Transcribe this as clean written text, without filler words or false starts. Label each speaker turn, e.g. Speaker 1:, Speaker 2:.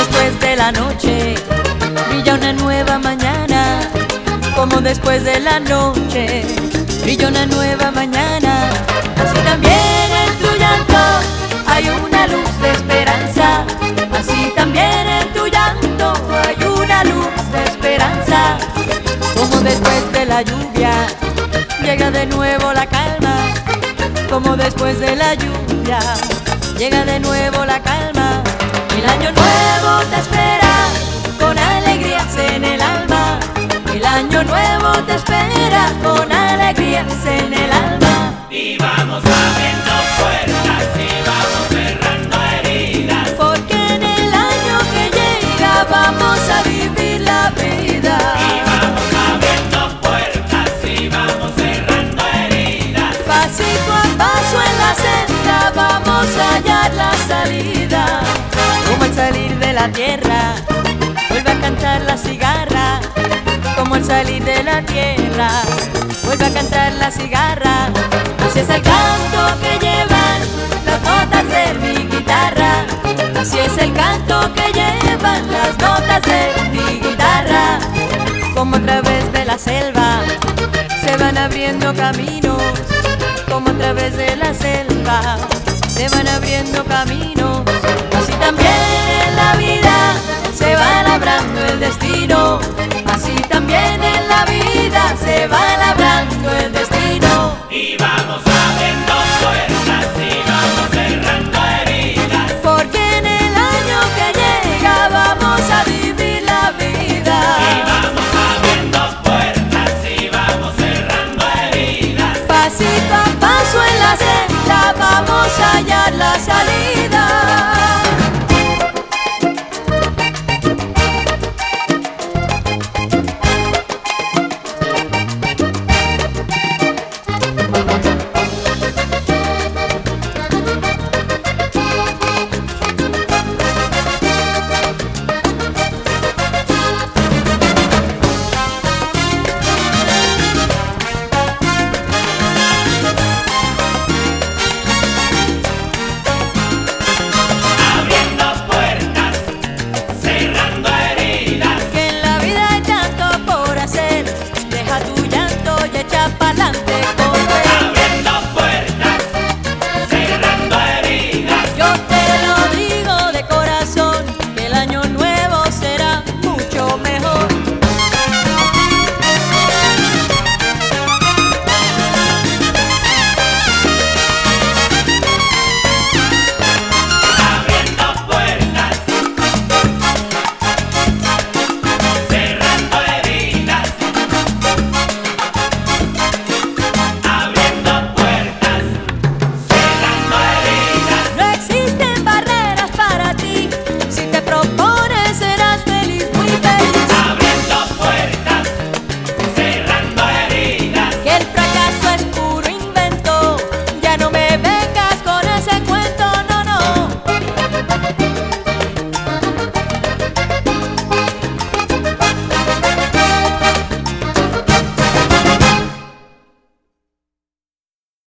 Speaker 1: después de la noche brilla una nueva mañana, como después de la noche brilla una nueva mañana. Así también en tu llanto hay una luz de esperanza, así también en tu llanto hay una luz de esperanza. Como después de la lluvia llega de nuevo la calma, como después de la lluvia llega de nuevo la calma. El año nuevo te espera con alegrías en el alma, el año nuevo te espera con alegrías en el alma.
Speaker 2: Y vamos abriendo puertas y vamos cerrando heridas,
Speaker 1: Porque en el año que llega vamos a vivir la vida.
Speaker 2: y vamos abriendo puertas y vamos cerrando heridas.
Speaker 1: Pasito a paso en la senda vamos a hallar la salida. Como al salir de la tierra vuelve a cantar la cigarra, como al salir de la tierra vuelve a cantar la cigarra. Así es el canto que llevan las notas de mi guitarra, así es el canto que llevan las notas de mi guitarra. Como a través de la selva se van abriendo caminos, como a través de la selva se van abriendo caminos.